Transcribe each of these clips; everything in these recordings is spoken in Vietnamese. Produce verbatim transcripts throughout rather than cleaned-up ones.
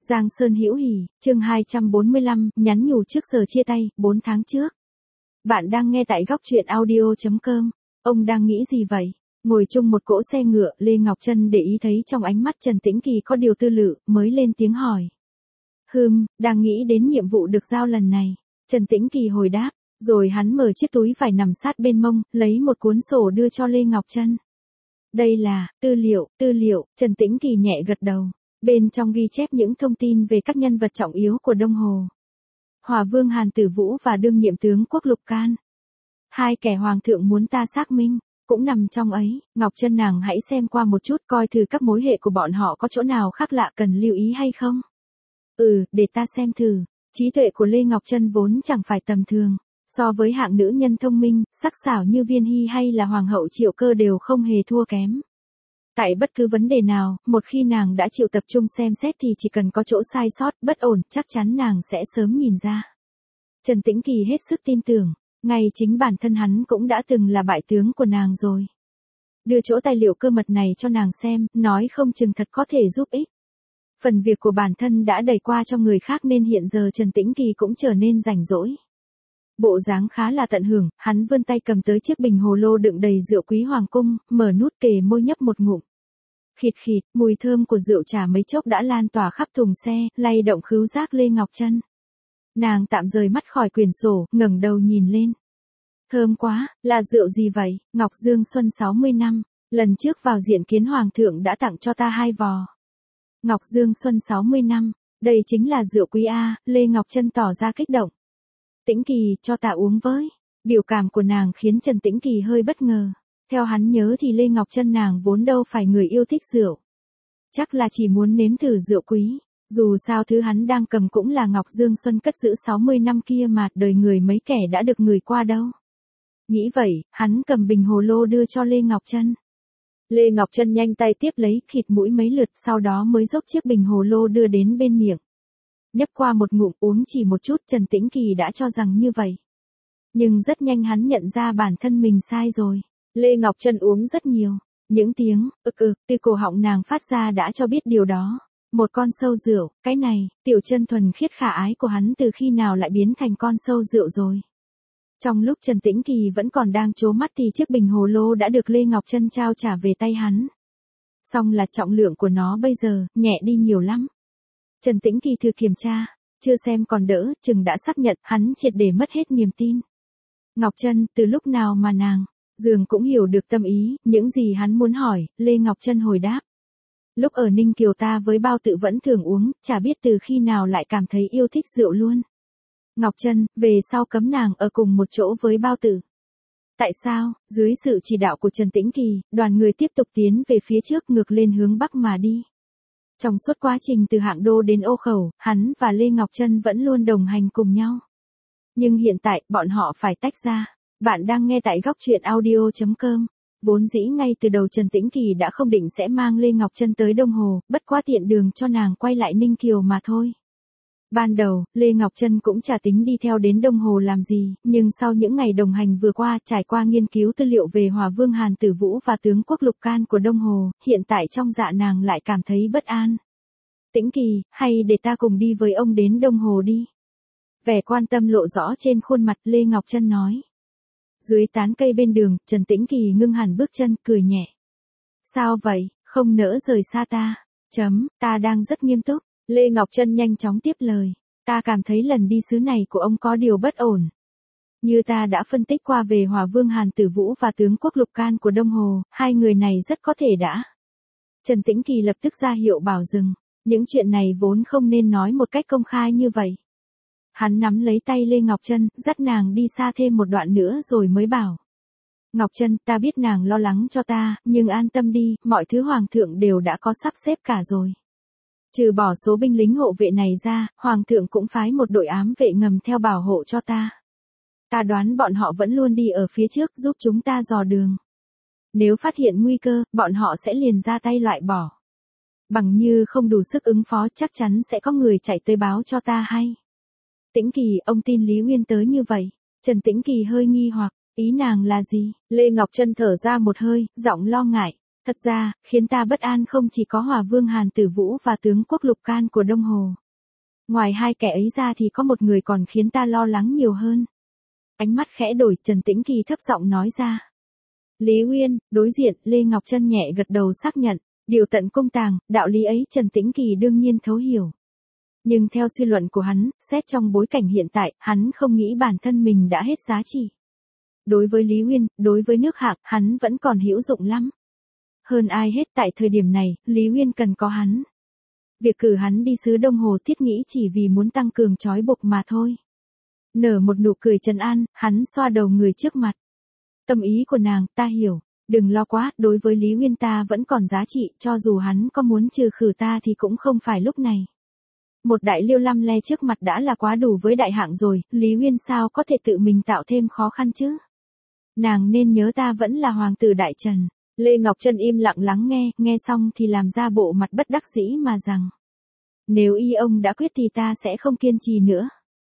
Giang Sơn Hữu Hỉ, chương hai trăm bốn mươi lăm, nhắn nhủ trước giờ chia tay, bốn tháng trước. Bạn đang nghe tại góc truyện audio chấm com. Ông đang nghĩ gì vậy? Ngồi chung một cỗ xe ngựa, Lê Ngọc Trân để ý thấy trong ánh mắt Trần Tĩnh Kỳ có điều tư lự, mới lên tiếng hỏi. Hừm, đang nghĩ đến nhiệm vụ được giao lần này. Trần Tĩnh Kỳ hồi đáp, rồi hắn mở chiếc túi vải nằm sát bên mông, lấy một cuốn sổ đưa cho Lê Ngọc Trân. Đây là, tư liệu, tư liệu, Trần Tĩnh Kỳ nhẹ gật đầu. Bên trong ghi chép những thông tin về các nhân vật trọng yếu của Đông Hồ. Hòa Vương Hàn Tử Vũ và đương nhiệm tướng quốc Lục Can. Hai kẻ hoàng thượng muốn ta xác minh, cũng nằm trong ấy. Ngọc Trân nàng hãy xem qua một chút coi thử các mối hệ của bọn họ có chỗ nào khác lạ cần lưu ý hay không. Ừ, để ta xem thử. Trí tuệ của Lê Ngọc Trân vốn chẳng phải tầm thường. So với hạng nữ nhân thông minh, sắc sảo như Viên Hy hay là Hoàng hậu Triệu Cơ đều không hề thua kém. Tại bất cứ vấn đề nào, một khi nàng đã chịu tập trung xem xét thì chỉ cần có chỗ sai sót, bất ổn, chắc chắn nàng sẽ sớm nhìn ra. Trần Tĩnh Kỳ hết sức tin tưởng, ngay chính bản thân hắn cũng đã từng là bại tướng của nàng rồi. Đưa chỗ tài liệu cơ mật này cho nàng xem, nói không chừng thật có thể giúp ích. Phần việc của bản thân đã đẩy qua cho người khác nên hiện giờ Trần Tĩnh Kỳ cũng trở nên rảnh rỗi. Bộ dáng khá là tận hưởng, hắn vươn tay cầm tới chiếc bình hồ lô đựng đầy rượu quý hoàng cung, mở nút kề môi nhấp một ngụm. Khịt khịt, mùi thơm của rượu trà mấy chốc đã lan tỏa khắp thùng xe, lay động khứu giác Lê Ngọc Trân. Nàng tạm rời mắt khỏi quyển sổ, ngẩng đầu nhìn lên. Thơm quá, là rượu gì vậy? Ngọc Dương Xuân sáu mươi năm, lần trước vào diện kiến hoàng thượng đã tặng cho ta hai vò. Ngọc Dương Xuân sáu mươi năm, đây chính là rượu quý a, Lê Ngọc Trân tỏ ra kích động. Tĩnh Kỳ, cho ta uống với. Biểu cảm của nàng khiến Trần Tĩnh Kỳ hơi bất ngờ. Theo hắn nhớ thì Lê Ngọc Trân nàng vốn đâu phải người yêu thích rượu. Chắc là chỉ muốn nếm thử rượu quý. Dù sao thứ hắn đang cầm cũng là Ngọc Dương Xuân cất giữ sáu mươi năm kia mà đời người mấy kẻ đã được người qua đâu. Nghĩ vậy, hắn cầm bình hồ lô đưa cho Lê Ngọc Trân. Lê Ngọc Trân nhanh tay tiếp lấy, khịt mũi mấy lượt, sau đó mới dốc chiếc bình hồ lô đưa đến bên miệng. Nhấp qua một ngụm uống chỉ một chút, Trần Tĩnh Kỳ đã cho rằng như vậy. Nhưng rất nhanh hắn nhận ra bản thân mình sai rồi. Lê Ngọc Trân uống rất nhiều. Những tiếng, ực ực, từ cổ họng nàng phát ra đã cho biết điều đó. Một con sâu rượu, cái này, tiểu chân thuần khiết khả ái của hắn từ khi nào lại biến thành con sâu rượu rồi. Trong lúc Trần Tĩnh Kỳ vẫn còn đang trố mắt thì chiếc bình hồ lô đã được Lê Ngọc Trân trao trả về tay hắn. Song là trọng lượng của nó bây giờ, nhẹ đi nhiều lắm. Trần Tĩnh Kỳ thử kiểm tra, chưa xem còn đỡ, chừng đã sắp nhận, hắn triệt để mất hết niềm tin. Ngọc Trân, từ lúc nào mà nàng, dường cũng hiểu được tâm ý, những gì hắn muốn hỏi, Lê Ngọc Trân hồi đáp. Lúc ở Ninh Kiều ta với Bao Tự vẫn thường uống, chả biết từ khi nào lại cảm thấy yêu thích rượu luôn. Ngọc Trân, về sau cấm nàng ở cùng một chỗ với Bao Tự. Tại sao? Dưới sự chỉ đạo của Trần Tĩnh Kỳ, đoàn người tiếp tục tiến về phía trước ngược lên hướng Bắc mà đi. Trong suốt quá trình từ Hạng Đô đến Ô Khẩu, hắn và Lê Ngọc Trân vẫn luôn đồng hành cùng nhau. Nhưng hiện tại, bọn họ phải tách ra. Bạn đang nghe tại góc truyện audio chấm com. Vốn dĩ ngay từ đầu Trần Tĩnh Kỳ đã không định sẽ mang Lê Ngọc Trân tới Đông Hồ, bất quá tiện đường cho nàng quay lại Ninh Kiều mà thôi. Ban đầu, Lê Ngọc Trân cũng chả tính đi theo đến Đông Hồ làm gì, nhưng sau những ngày đồng hành vừa qua trải qua nghiên cứu tư liệu về Hòa Vương Hàn Tử Vũ và tướng quốc Lục Can của Đông Hồ, hiện tại trong dạ nàng lại cảm thấy bất an. Tĩnh Kỳ, hay để ta cùng đi với ông đến Đông Hồ đi. Vẻ quan tâm lộ rõ trên khuôn mặt Lê Ngọc Trân nói. Dưới tán cây bên đường, Trần Tĩnh Kỳ ngưng hẳn bước chân, cười nhẹ. Sao vậy, không nỡ rời xa ta? Chấm, ta đang rất nghiêm túc. Lê Ngọc Trân nhanh chóng tiếp lời. Ta cảm thấy lần đi xứ này của ông có điều bất ổn. Như ta đã phân tích qua về Hòa Vương Hàn Tử Vũ và tướng quốc Lục Can của Đông Hồ, hai người này rất có thể đã. Trần Tĩnh Kỳ lập tức ra hiệu bảo dừng. Những chuyện này vốn không nên nói một cách công khai như vậy. Hắn nắm lấy tay Lê Ngọc Trân, dắt nàng đi xa thêm một đoạn nữa rồi mới bảo. Ngọc Trân, ta biết nàng lo lắng cho ta, nhưng an tâm đi, mọi thứ hoàng thượng đều đã có sắp xếp cả rồi. Trừ bỏ số binh lính hộ vệ này ra, hoàng thượng cũng phái một đội ám vệ ngầm theo bảo hộ cho ta. Ta đoán bọn họ vẫn luôn đi ở phía trước giúp chúng ta dò đường. Nếu phát hiện nguy cơ, bọn họ sẽ liền ra tay loại bỏ. Bằng như không đủ sức ứng phó chắc chắn sẽ có người chạy tới báo cho ta hay. Tĩnh Kỳ, ông tin Lý Uyên tới như vậy. Trần Tĩnh Kỳ hơi nghi hoặc, ý nàng là gì? Lê Ngọc Trân thở ra một hơi, giọng lo ngại. Thật ra, khiến ta bất an không chỉ có Hòa Vương Hàn Tử Vũ và tướng quốc Lục Can của Đông Hồ. Ngoài hai kẻ ấy ra thì có một người còn khiến ta lo lắng nhiều hơn. Ánh mắt khẽ đổi, Trần Tĩnh Kỳ thấp giọng nói ra. Lý Uyên, đối diện, Lê Ngọc Trân nhẹ gật đầu xác nhận, điều tận công tàng, đạo lý ấy Trần Tĩnh Kỳ đương nhiên thấu hiểu. Nhưng theo suy luận của hắn, xét trong bối cảnh hiện tại, hắn không nghĩ bản thân mình đã hết giá trị. Đối với Lý Uyên, đối với nước Hạng, hắn vẫn còn hữu dụng lắm. Hơn ai hết tại thời điểm này, Lý Uyên cần có hắn. Việc cử hắn đi xứ Đông Hồ thiết nghĩ chỉ vì muốn tăng cường trói buộc mà thôi. Nở một nụ cười trấn an, hắn xoa đầu người trước mặt. Tâm ý của nàng, ta hiểu, đừng lo quá, đối với Lý Uyên ta vẫn còn giá trị, cho dù hắn có muốn trừ khử ta thì cũng không phải lúc này. Một đại liêu lăm le trước mặt đã là quá đủ với đại hạng rồi, Lý Uyên sao có thể tự mình tạo thêm khó khăn chứ? Nàng nên nhớ ta vẫn là hoàng tử đại trần. Lê Ngọc Trân im lặng lắng nghe, nghe xong thì làm ra bộ mặt bất đắc dĩ mà rằng. Nếu y ông đã quyết thì ta sẽ không kiên trì nữa.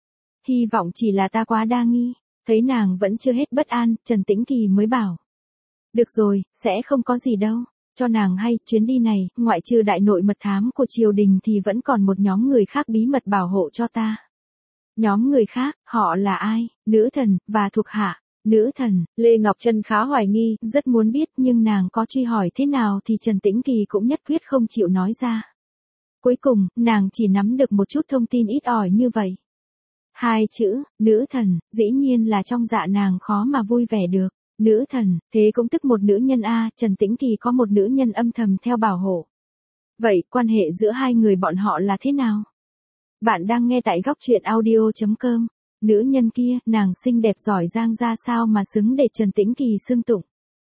Hy vọng chỉ là ta quá đa nghi. Thấy nàng vẫn chưa hết bất an, Trần Tĩnh Kỳ mới bảo. Được rồi, sẽ không có gì đâu. Cho nàng hay, chuyến đi này, ngoại trừ đại nội mật thám của triều đình thì vẫn còn một nhóm người khác bí mật bảo hộ cho ta. Nhóm người khác, họ là ai? Nữ thần, và thuộc hạ. Nữ thần, Lê Ngọc Trân khá hoài nghi, rất muốn biết nhưng nàng có truy hỏi thế nào thì Trần Tĩnh Kỳ cũng nhất quyết không chịu nói ra. Cuối cùng, nàng chỉ nắm được một chút thông tin ít ỏi như vậy. Hai chữ, nữ thần, dĩ nhiên là trong dạ nàng khó mà vui vẻ được. Nữ thần, thế cũng tức một nữ nhân a, Trần Tĩnh Kỳ có một nữ nhân âm thầm theo bảo hộ. Vậy, quan hệ giữa hai người bọn họ là thế nào? Bạn đang nghe tại góc truyện audio chấm com. Nữ nhân kia, nàng xinh đẹp giỏi giang ra sao mà xứng để Trần Tĩnh Kỳ xưng tụng.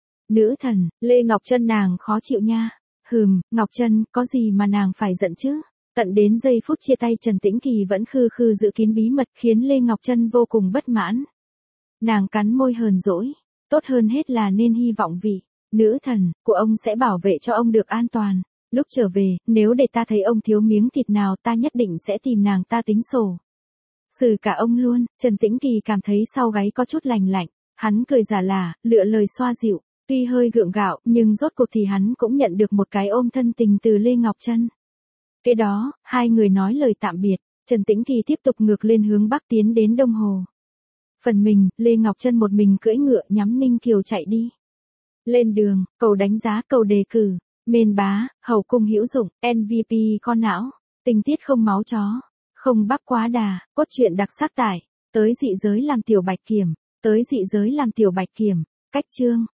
Nữ thần, Lê Ngọc Trân nàng khó chịu nha. Hừm, Ngọc Trân, có gì mà nàng phải giận chứ? Tận đến giây phút chia tay Trần Tĩnh Kỳ vẫn khư khư giữ kín bí mật khiến Lê Ngọc Trân vô cùng bất mãn. Nàng cắn môi hờn dỗi. Tốt hơn hết là nên hy vọng vị nữ thần của ông sẽ bảo vệ cho ông được an toàn. Lúc trở về, nếu để ta thấy ông thiếu miếng thịt nào ta nhất định sẽ tìm nàng ta tính sổ. Xử cả ông luôn, Trần Tĩnh Kỳ cảm thấy sau gáy có chút lành lạnh. Hắn cười giả lả, lựa lời xoa dịu. Tuy hơi gượng gạo, nhưng rốt cuộc thì hắn cũng nhận được một cái ôm thân tình từ Lê Ngọc Trân. Kế đó, hai người nói lời tạm biệt, Trần Tĩnh Kỳ tiếp tục ngược lên hướng bắc tiến đến Đông Hồ. Phần mình, Lê Ngọc Trân một mình cưỡi ngựa nhắm Ninh Kiều chạy đi. Lên đường, cầu đánh giá, cầu đề cử, mên bá, hầu cung hữu dụng, em vê pê con não, tình tiết không máu chó, không bắp quá đà, cốt truyện đặc sắc tải, tới dị giới làm tiểu bạch kiểm, tới dị giới làm tiểu bạch kiểm, cách chương.